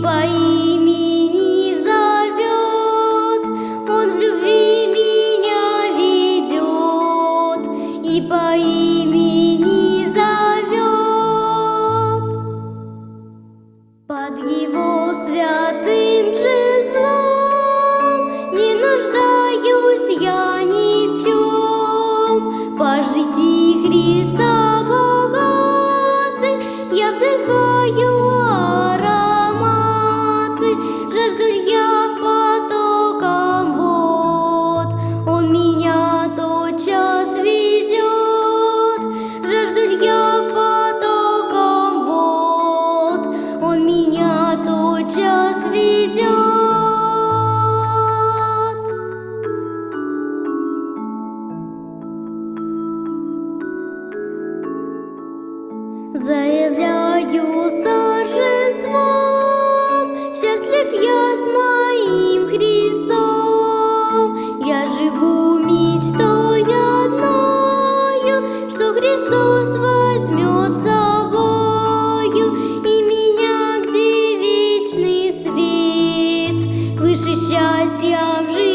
по имени зовет, Он в любви меня ведет и по имени зовет. Под Его святым жезлом не нуждаюсь я ни в чем, по житии Христа богатый я вдыхаю ароматы, жажду я потоком вод, Он меня тотчас ведет, жажду я потоком вод, Он меня тотчас ведет. Заявляю с торжеством, счастлив я с моим Христом. Я живу мечтой одною, что Христос возьмет с собою и меня, где вечный свет, выше счастья в жизни.